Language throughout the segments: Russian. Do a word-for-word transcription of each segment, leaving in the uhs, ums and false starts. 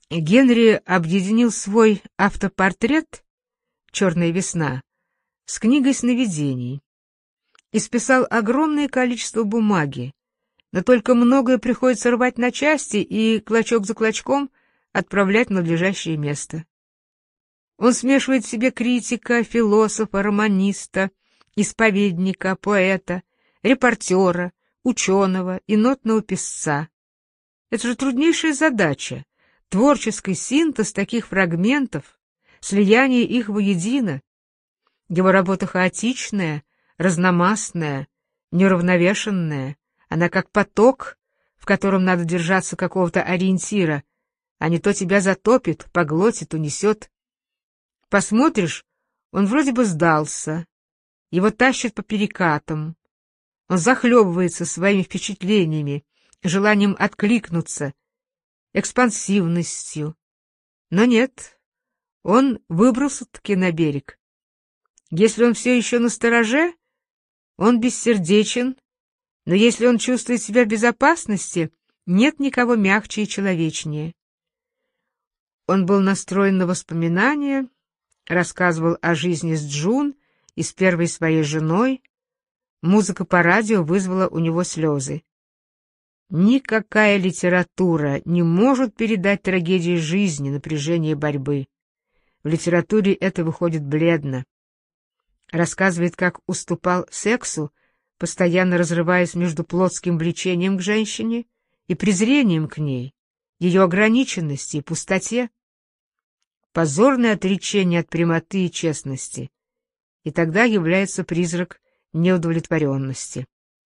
Генри объединил свой автопортрет «Черная весна» с книгой сновидений и списал огромное количество бумаги, но только многое приходится рвать на части и клочок за клочком отправлять в надлежащее место. Он смешивает в себе критика, философа, романиста, исповедника, поэта, репортера, ученого и нотного писца. Это же труднейшая задача — творческий синтез таких фрагментов, слияние их воедино. Его работа хаотичная, разномастная, неуравновешенная, она как поток, в котором надо держаться какого-то ориентира, а не то тебя затопит, поглотит, унесет. Посмотришь, он вроде бы сдался, его тащит по перекатам, он захлебывается своими впечатлениями, желанием откликнуться, экспансивностью. Но нет, он выбрался-таки на берег. Если он все еще настороже, он бессердечен, но если он чувствует себя в безопасности, нет никого мягче и человечнее. Он был настроен на воспоминания, рассказывал о жизни с Джун и с первой своей женой. Музыка по радио вызвала у него слезы. Никакая литература не может передать трагедии жизни, напряжение борьбы. В литературе это выходит бледно. Рассказывает, как уступал сексу, постоянно разрываясь между плотским влечением к женщине и презрением к ней, ее ограниченности и пустоте. Позорное отречение от прямоты и честности, и тогда является призрак неудовлетворенности.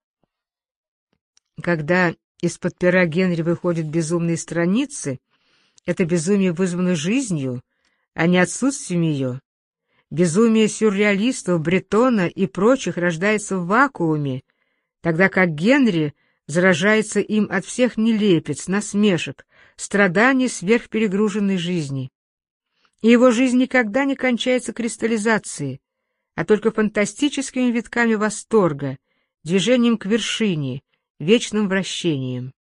Когда из-под пера Генри выходят безумные страницы, это безумие вызвано жизнью, а не отсутствием ее. Безумие сюрреалистов, Бретона и прочих рождается в вакууме, тогда как Генри заражается им от всех нелепиц, насмешек, страданий сверхперегруженной жизни. И его жизнь никогда не кончается кристаллизацией, а только фантастическими витками восторга, движением к вершине, вечным вращением.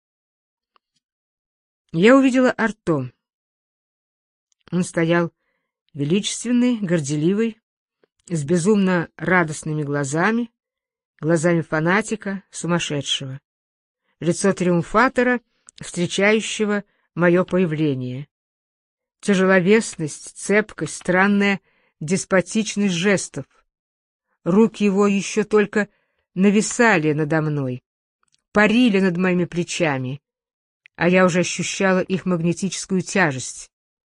Я увидела Арто. Он стоял величественный, горделивый, с безумно радостными глазами, глазами фанатика, сумасшедшего. Лицо триумфатора, встречающего мое появление. Тяжеловесность, цепкость, странная деспотичность жестов. Руки его еще только нависали надо мной, парили над моими плечами, а я уже ощущала их магнетическую тяжесть.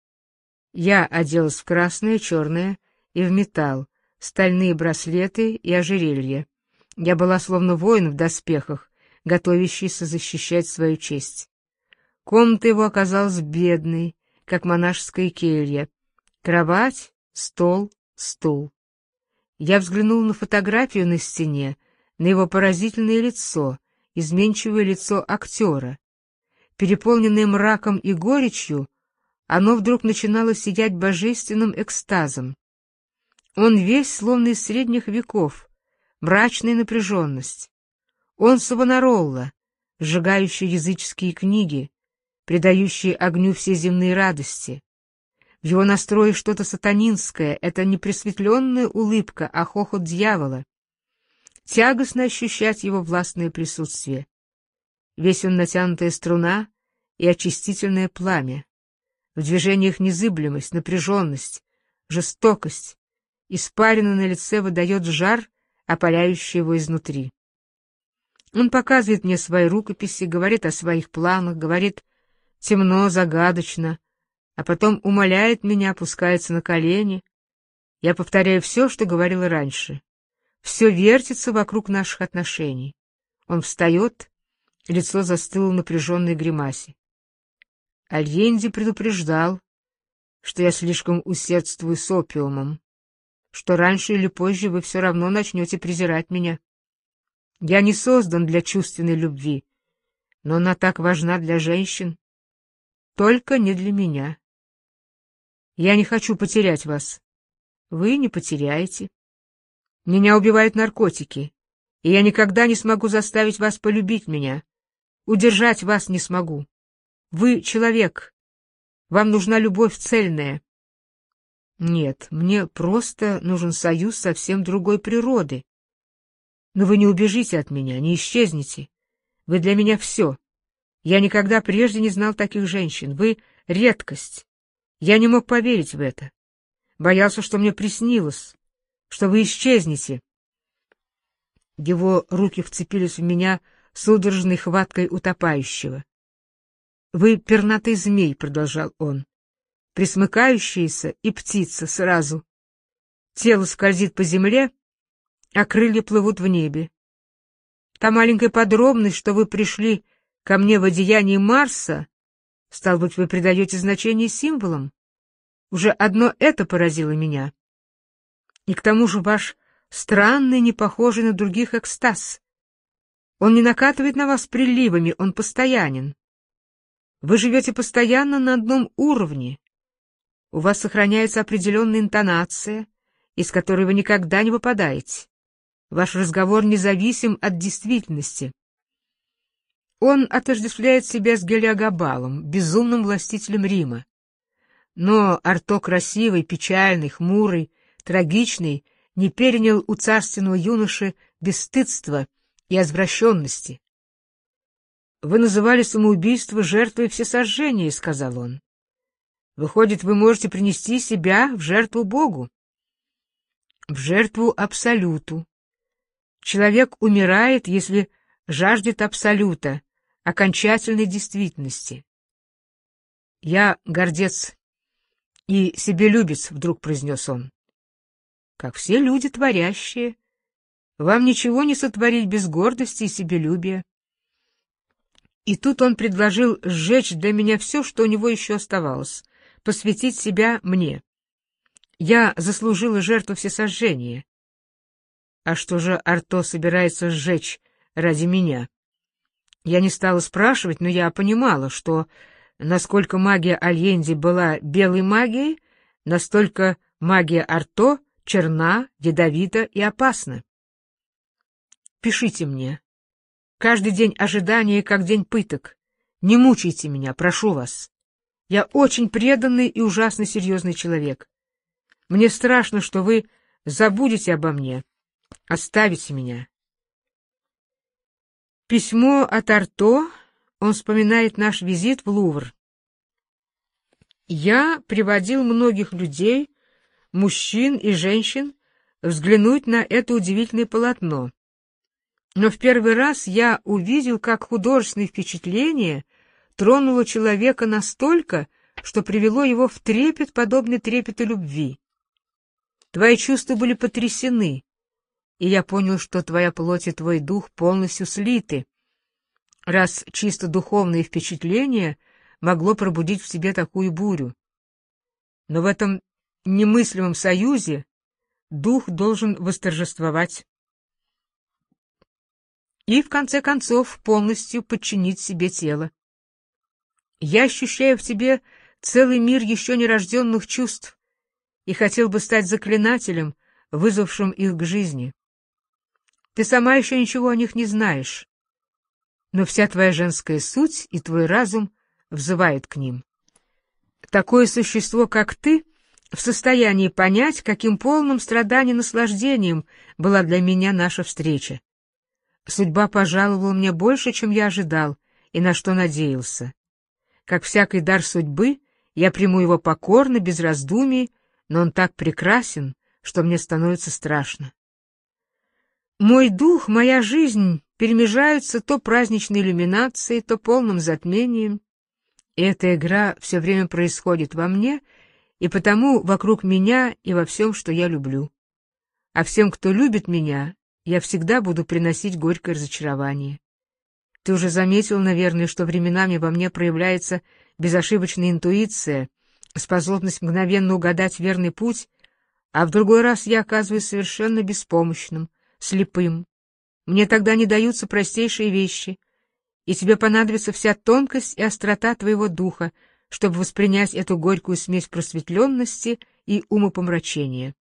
Я оделась в красное, черное и в металл, стальные браслеты и ожерелья. Я была словно воин в доспехах, готовящийся защищать свою честь. Комната его оказалась бедной, как монашеская келья. Кровать, стол, стул. Я взглянул на фотографию на стене, на его поразительное лицо, изменчивое лицо актера. Переполненное мраком и горечью, оно вдруг начинало сиять божественным экстазом. Он весь словно из средних веков, мрачная напряженность. Он Савонаролла, сжигающий языческие книги, придающий огню все земные радости. В его настрое что-то сатанинское, это не просветленная улыбка, а хохот дьявола. Тягостно ощущать его властное присутствие. Весь он натянутая струна и очистительное пламя. В движениях незыблемость, напряженность, жестокость. Испарина на лице выдает жар, опаляющий его изнутри. Он показывает мне свои рукописи, говорит о своих планах, говорит темно, загадочно, а потом умоляет меня, опускается на колени. Я повторяю все, что говорила раньше. Все вертится вокруг наших отношений. Он встает, лицо застыло в напряженной гримасе. Альенди предупреждал, что я слишком усердствую с опиумом, что раньше или позже вы все равно начнете презирать меня. Я не создан для чувственной любви, но она так важна для женщин. Только не для меня. Я не хочу потерять вас. Вы не потеряете. Меня убивают наркотики, и я никогда не смогу заставить вас полюбить меня. Удержать вас не смогу. Вы человек. Вам нужна любовь цельная. Нет, мне просто нужен союз совсем другой природы. Но вы не убежите от меня, не исчезнете. Вы для меня все. Я никогда прежде не знал таких женщин. Вы — редкость. Я не мог поверить в это. Боялся, что мне приснилось, что вы исчезнете. Его руки вцепились в меня судорожной хваткой утопающего. — Вы пернатый змей, — продолжал он, — присмыкающийся и птица сразу. Тело скользит по земле, а крылья плывут в небе. Та маленькая подробность, что вы пришли ко мне в одеянии Марса, стало быть, вы придаете значение символам. Уже одно это поразило меня. И к тому же ваш странный, не похожий на других экстаз. Он не накатывает на вас приливами, он постоянен. Вы живете постоянно на одном уровне. У вас сохраняется определенная интонация, из которой вы никогда не выпадаете. Ваш разговор независим от действительности. Он отождествляет себя с Гелиогабалом, безумным властителем Рима. Но Арто красивый, печальный, хмурый, трагичный не перенял у царственного юноши бесстыдства и извращенности. «Вы называли самоубийство жертвой всесожжения», — сказал он. «Выходит, вы можете принести себя в жертву Богу, в жертву Абсолюту. Человек умирает, если жаждет Абсолюта, окончательной действительности». «Я гордец и себелюбец», — вдруг произнес он. «Как все люди творящие. Вам ничего не сотворить без гордости и себелюбия». И тут он предложил сжечь для меня все, что у него еще оставалось, посвятить себя мне. Я заслужила жертву всесожжения. А что же Арто собирается сжечь ради меня? Я не стала спрашивать, но я понимала, что насколько магия Альенди была белой магией, настолько магия Арто черна, ядовита и опасна. Пишите мне. Каждый день ожидания, как день пыток. Не мучайте меня, прошу вас. Я очень преданный и ужасно серьезный человек. Мне страшно, что вы забудете обо мне, оставите меня. Письмо от Арто, он вспоминает наш визит в Лувр. Я приводил многих людей, мужчин и женщин, взглянуть на это удивительное полотно. Но в первый раз я увидел, как художественное впечатление тронуло человека настолько, что привело его в трепет, подобный трепету любви. Твои чувства были потрясены, и я понял, что твоя плоть и твой дух полностью слиты, раз чисто духовное впечатление могло пробудить в тебе такую бурю. Но в этом немыслимом союзе дух должен восторжествовать и, в конце концов, полностью подчинить себе тело. Я ощущаю в тебе целый мир еще нерожденных чувств и хотел бы стать заклинателем, вызвавшим их к жизни. Ты сама еще ничего о них не знаешь, но вся твоя женская суть и твой разум взывают к ним. Такое существо, как ты, в состоянии понять, каким полным страданием и наслаждением была для меня наша встреча. Судьба пожаловала мне больше, чем я ожидал и на что надеялся. Как всякий дар судьбы, я приму его покорно, без раздумий, но он так прекрасен, что мне становится страшно. Мой дух, моя жизнь перемежаются то праздничной иллюминацией, то полным затмением, и эта игра все время происходит во мне, и потому вокруг меня и во всем, что я люблю. А всем, кто любит меня, я всегда буду приносить горькое разочарование. Ты уже заметил, наверное, что временами во мне проявляется безошибочная интуиция, способность мгновенно угадать верный путь, а в другой раз я оказываюсь совершенно беспомощным, слепым. Мне тогда не даются простейшие вещи, и тебе понадобится вся тонкость и острота твоего духа, чтобы воспринять эту горькую смесь просветленности и умопомрачения.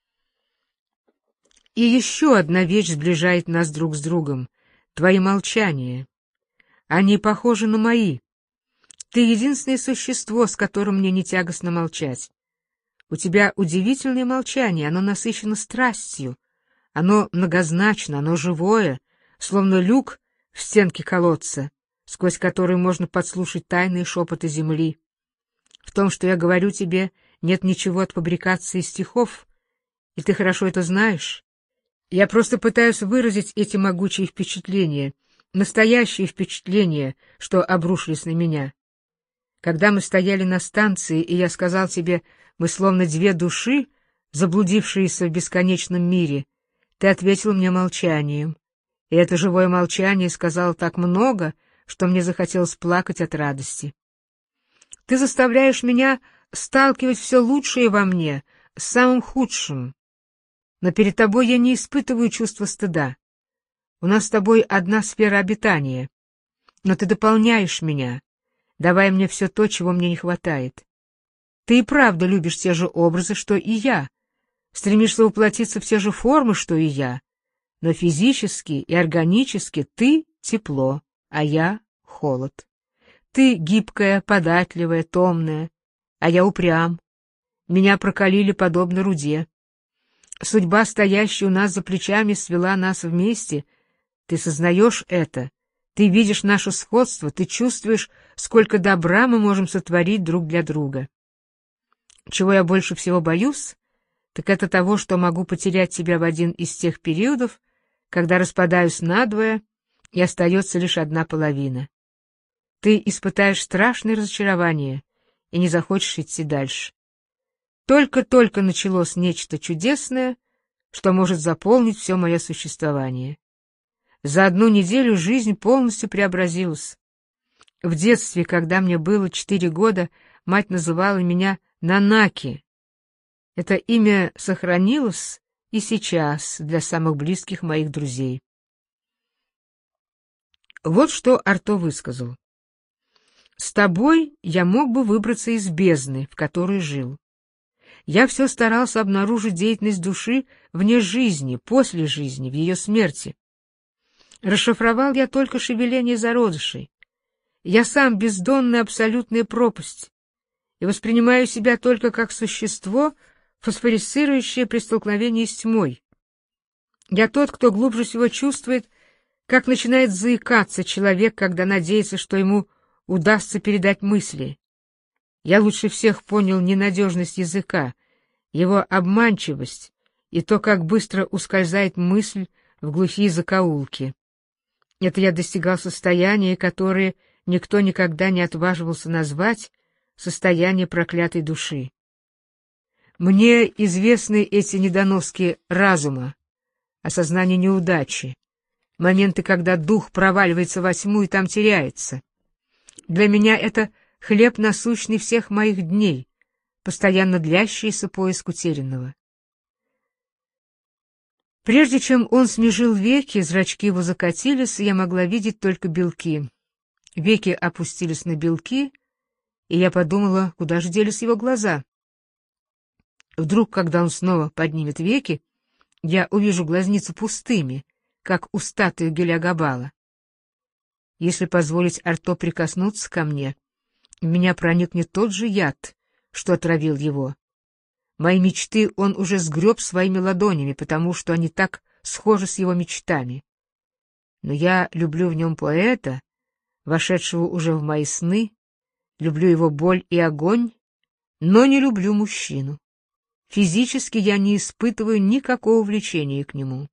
И еще одна вещь сближает нас друг с другом — твои молчания. Они похожи на мои. Ты единственное существо, с которым мне не тягостно молчать. У тебя удивительное молчание, оно насыщено страстью, оно многозначно, оно живое, словно люк в стенке колодца, сквозь который можно подслушать тайные шепоты земли. В том, что я говорю тебе, нет ничего от фабрикации стихов, и ты хорошо это знаешь. Я просто пытаюсь выразить эти могучие впечатления, настоящие впечатления, что обрушились на меня. Когда мы стояли на станции, и я сказал тебе, мы словно две души, заблудившиеся в бесконечном мире, ты ответил мне молчанием. И это живое молчание сказало так много, что мне захотелось плакать от радости. Ты заставляешь меня сталкивать все лучшее во мне с самым худшим. Но перед тобой я не испытываю чувства стыда. У нас с тобой одна сфера обитания. Но ты дополняешь меня, давая мне все то, чего мне не хватает. Ты и правда любишь те же образы, что и я, стремишься воплотиться в те же формы, что и я, но физически и органически ты — тепло, а я — холод. Ты гибкая, податливая, томная, а я упрям. Меня прокалили подобно руде. Судьба, стоящая у нас за плечами, свела нас вместе. Ты сознаешь это, ты видишь наше сходство, ты чувствуешь, сколько добра мы можем сотворить друг для друга. Чего я больше всего боюсь, так это того, что могу потерять тебя в один из тех периодов, когда распадаюсь надвое, и остается лишь одна половина. Ты испытаешь страшное разочарование и не захочешь идти дальше. Только-только началось нечто чудесное, что может заполнить все мое существование. За одну неделю жизнь полностью преобразилась. В детстве, когда мне было четыре года, мать называла меня Нанаки. Это имя сохранилось и сейчас для самых близких моих друзей. Вот что Арто высказал. «С тобой я мог бы выбраться из бездны, в которой жил. Я все старался обнаружить деятельность души вне жизни, после жизни, в ее смерти. Расшифровал я только шевеление зародышей. Я сам бездонная абсолютная пропасть, и воспринимаю себя только как существо, фосфорицирующее при столкновении с тьмой. Я тот, кто глубже всего чувствует, как начинает заикаться человек, когда надеется, что ему удастся передать мысли. Я лучше всех понял ненадежность языка, его обманчивость и то, как быстро ускользает мысль в глухие закоулки. Это я достигал состояния, которое никто никогда не отваживался назвать состояние проклятой души. Мне известны эти недоноски разума, осознание неудачи, моменты, когда дух проваливается во тьму и там теряется. Для меня это хлеб насущный всех моих дней, постоянно длящийся поиск утерянного. Прежде чем он смежил веки, зрачки его закатились, и я могла видеть только белки. Веки опустились на белки, и я подумала, куда же делись его глаза. Вдруг, когда он снова поднимет веки, я увижу глазницы пустыми, как у статуи Гелиогабала. Если позволить Арто прикоснуться ко мне, в меня проникнет тот же яд, что отравил его. Мои мечты он уже сгреб своими ладонями, потому что они так схожи с его мечтами. Но я люблю в нем поэта, вошедшего уже в мои сны, люблю его боль и огонь, но не люблю мужчину. Физически я не испытываю никакого влечения к нему.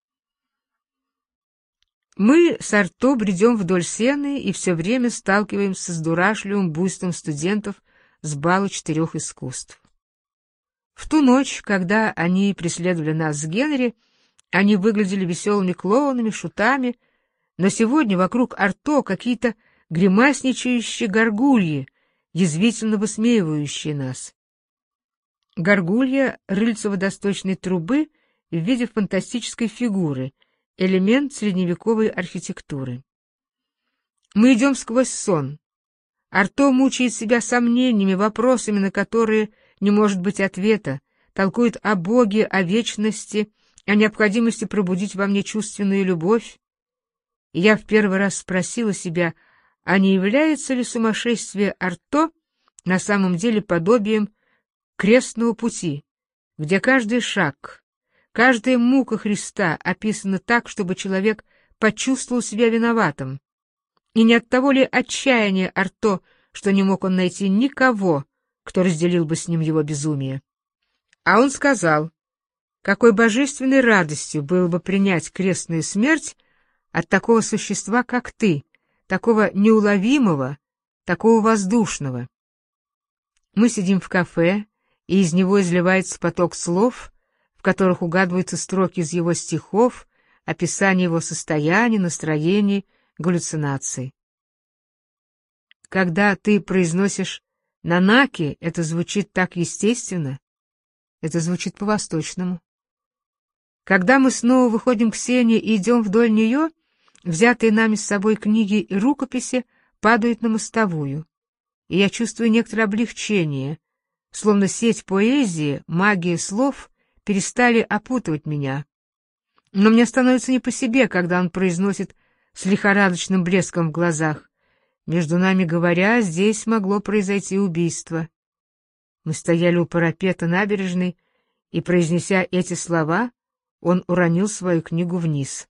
Мы с Арто бредем вдоль Сены и все время сталкиваемся с дурашливым буйством студентов с бала четырех искусств. В ту ночь, когда они преследовали нас с Генри, они выглядели веселыми клоунами, шутами, но сегодня вокруг Арто какие-то гримасничающие горгульи, язвительно высмеивающие нас. Горгулья — рыльце водосточной трубы в виде фантастической фигуры, элемент средневековой архитектуры. Мы идем сквозь сон. Арто мучает себя сомнениями, вопросами, на которые не может быть ответа, толкует о Боге, о вечности, о необходимости пробудить во мне чувственную любовь. И я в первый раз спросила себя, а не является ли сумасшествие Арто на самом деле подобием крестного пути, где каждый шаг, каждая мука Христа описана так, чтобы человек почувствовал себя виноватым, и не от того ли отчаяния Арто, что не мог он найти никого, кто разделил бы с ним его безумие. А он сказал, какой божественной радостью было бы принять крестную смерть от такого существа, как ты, такого неуловимого, такого воздушного. Мы сидим в кафе, и из него изливается поток слов, в которых угадываются строки из его стихов, описание его состояния, настроений, галлюцинаций. Когда ты произносишь «нанаки», это звучит так естественно, это звучит по-восточному. Когда мы снова выходим к Сене и идем вдоль нее, взятые нами с собой книги и рукописи падают на мостовую, и я чувствую некоторое облегчение, словно сеть поэзии, магия слов перестали опутывать меня. Но мне становится не по себе, когда он произносит с лихорадочным блеском в глазах: «Между нами говоря, здесь могло произойти убийство». Мы стояли у парапета набережной, и, произнеся эти слова, он уронил свою книгу вниз.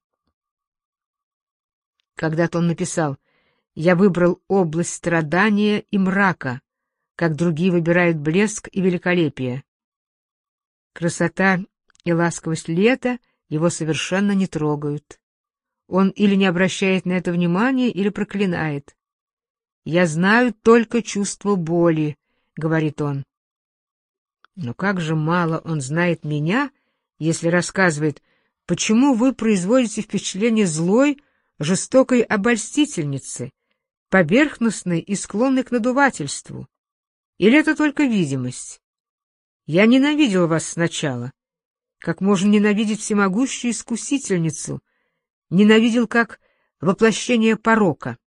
Когда-то он написал: «Я выбрал область страдания и мрака, как другие выбирают блеск и великолепие». Красота и ласковость лета его совершенно не трогают. Он или не обращает на это внимания, или проклинает. «Я знаю только чувство боли», — говорит он. Но как же мало он знает меня, если рассказывает, почему вы производите впечатление злой, жестокой обольстительницы, поверхностной и склонной к надувательству. Или это только видимость? Я ненавидел вас сначала, как можно ненавидеть всемогущую искусительницу, ненавидел как воплощение порока.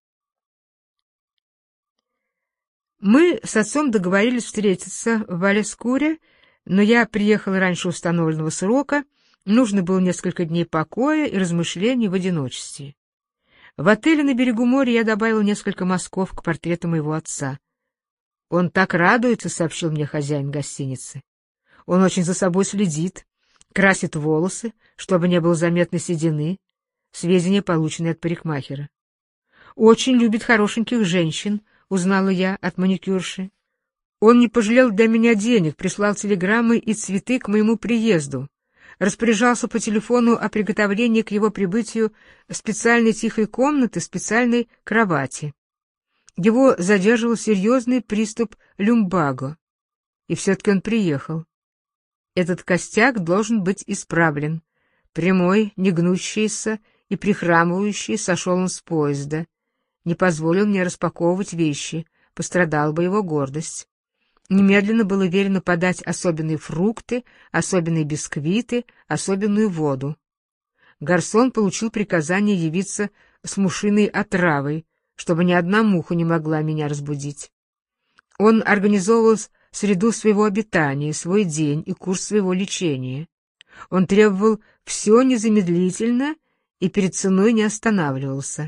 Мы с отцом договорились встретиться в Валескуре, но я приехал раньше установленного срока, нужно было несколько дней покоя и размышлений в одиночестве. В отеле на берегу моря я добавил несколько мазков к портрету моего отца. «Он так радуется», — сообщил мне хозяин гостиницы. «Он очень за собой следит, красит волосы, чтобы не было заметно седины», сведения, полученные от парикмахера. «Очень любит хорошеньких женщин», — узнала я от маникюрши. «Он не пожалел для меня денег, прислал телеграммы и цветы к моему приезду, распоряжался по телефону о приготовлении к его прибытию специальной тихой комнаты, специальной кровати. Его задерживал серьезный приступ люмбаго, и все-таки он приехал. Этот костяк должен быть исправлен. Прямой, негнущийся и прихрамывающий сошел он с поезда. Не позволил мне распаковывать вещи, пострадала бы его гордость. Немедленно было велено подать особенные фрукты, особенные бисквиты, особенную воду. Гарсон получил приказание явиться с мушиной отравой, чтобы ни одна муха не могла меня разбудить. Он организовывал среду своего обитания, свой день и курс своего лечения. Он требовал все незамедлительно и перед ценой не останавливался.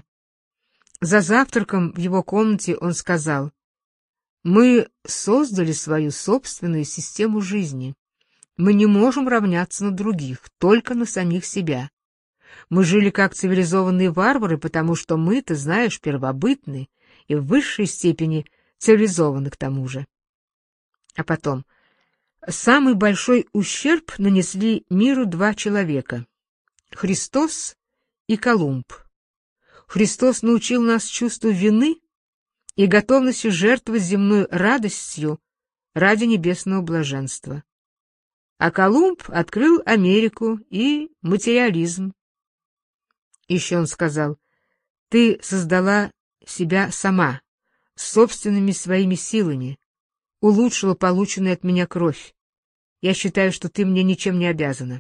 За завтраком в его комнате он сказал: «Мы создали свою собственную систему жизни. Мы не можем равняться на других, только на самих себя. Мы жили как цивилизованные варвары, потому что мы, ты знаешь, первобытны и в высшей степени цивилизованы к тому же». А потом: «Самый большой ущерб нанесли миру два человека — Христос и Колумб. Христос научил нас чувству вины и готовности жертвовать земной радостью ради небесного блаженства. А Колумб открыл Америку и материализм». Еще он сказал: «Ты создала себя сама, собственными своими силами, улучшила полученную от меня кровь. Я считаю, что ты мне ничем не обязана».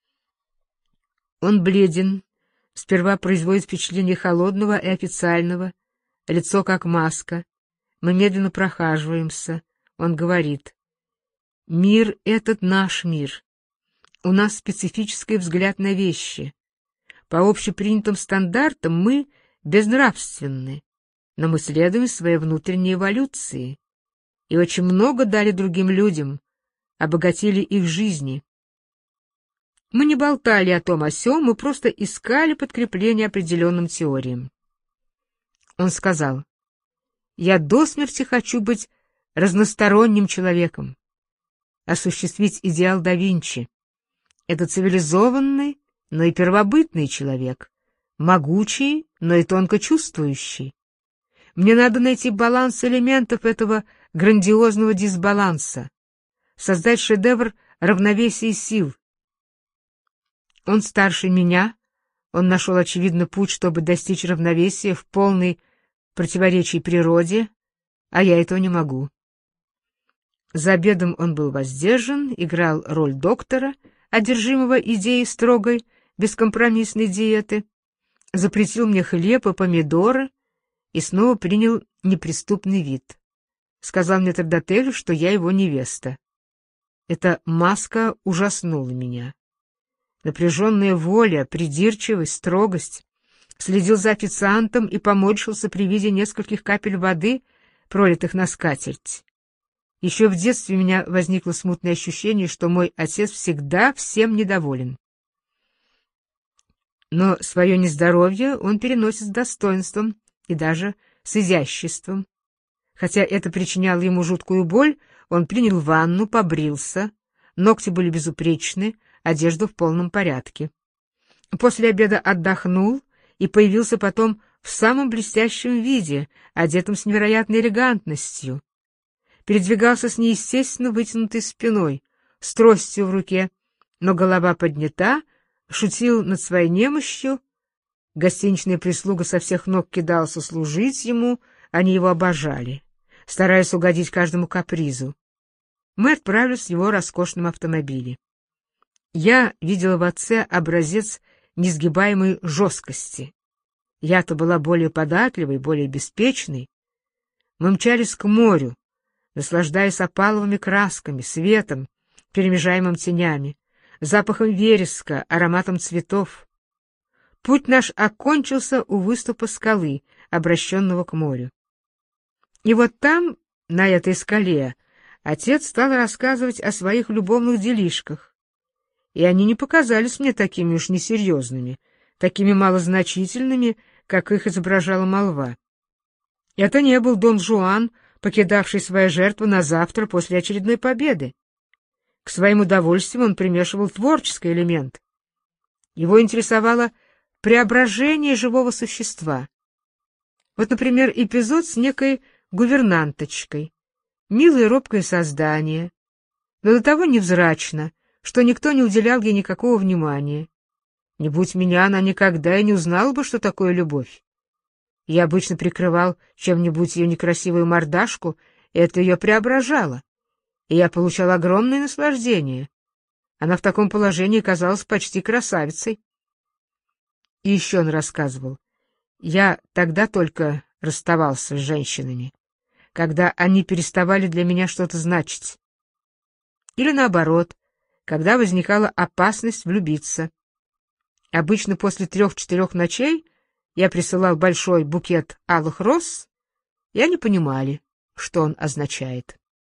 Он бледен, сперва производит впечатление холодного и официального, лицо как маска. Мы медленно прохаживаемся. Он говорит: «Мир этот наш мир. У нас специфический взгляд на вещи. По общепринятым стандартам мы безнравственны. но мы следуем своей внутренней эволюции и очень много дали другим людям, обогатили их жизни. Мы не болтали о том о сём, мы просто искали подкрепление определенным теориям. Он сказал: «Я до смерти хочу быть разносторонним человеком, осуществить идеал да Винчи. Это цивилизованный, но и первобытный человек, могучий, но и тонко чувствующий. Мне надо найти баланс элементов этого грандиозного дисбаланса, создать шедевр равновесия сил». Он старше меня, он нашел, очевидно, путь, чтобы достичь равновесия в полной противоречии природе, а я этого не могу. За обедом он был воздержан, играл роль доктора, одержимого идеей строгой, бескомпромиссной диеты, запретил мне хлеб и помидоры и снова принял неприступный вид. Сказал мне метрдотелю, что я его невеста. Эта маска ужаснула меня. Напряженная воля, придирчивость, строгость. Следил за официантом и поморщился при виде нескольких капель воды, пролитых на скатерть. Еще в детстве у меня возникло смутное ощущение, что мой отец всегда всем недоволен. Но свое нездоровье он переносит с достоинством и даже с изяществом. Хотя это причиняло ему жуткую боль, он принял ванну, побрился, ногти были безупречны, одежда в полном порядке. После обеда отдохнул и появился потом в самом блестящем виде, одетым с невероятной элегантностью. Передвигался с неестественно вытянутой спиной, с тростью в руке, но голова поднята, шутил над своей немощью. Гостиничная прислуга со всех ног кидалась услужить ему, они его обожали, стараясь угодить каждому капризу. Мы отправились в его роскошном автомобиле. Я видела в отце образец несгибаемой жесткости. Я-то была более податливой, более беспечной. Мы мчались к морю, наслаждаясь опаловыми красками, светом, перемежаемым тенями, запахом вереска, ароматом цветов. Путь наш окончился у выступа скалы, обращенного к морю. И вот там, на этой скале, отец стал рассказывать о своих любовных делишках. И они не показались мне такими уж несерьезными, такими малозначительными, как их изображала молва. Это не был Дон Жуан, покидавший свою жертву на завтра после очередной победы. К своим удовольствиям он примешивал творческий элемент. Его интересовало преображение живого существа. Вот, например, эпизод с некой гувернанточкой. Милое робкое создание, но до того невзрачно, что никто не уделял ей никакого внимания. Не будь меня, она никогда и не узнала бы, что такое любовь. Я обычно прикрывал чем-нибудь ее некрасивую мордашку, и это ее преображало, и я получал огромное наслаждение. Она в таком положении казалась почти красавицей. И еще он рассказывал: я тогда только расставался с женщинами, когда они переставали для меня что-то значить. Или наоборот, когда возникала опасность влюбиться. Обычно после трех-четырех ночей я присылал большой букет алых роз, и они понимали, что он означает.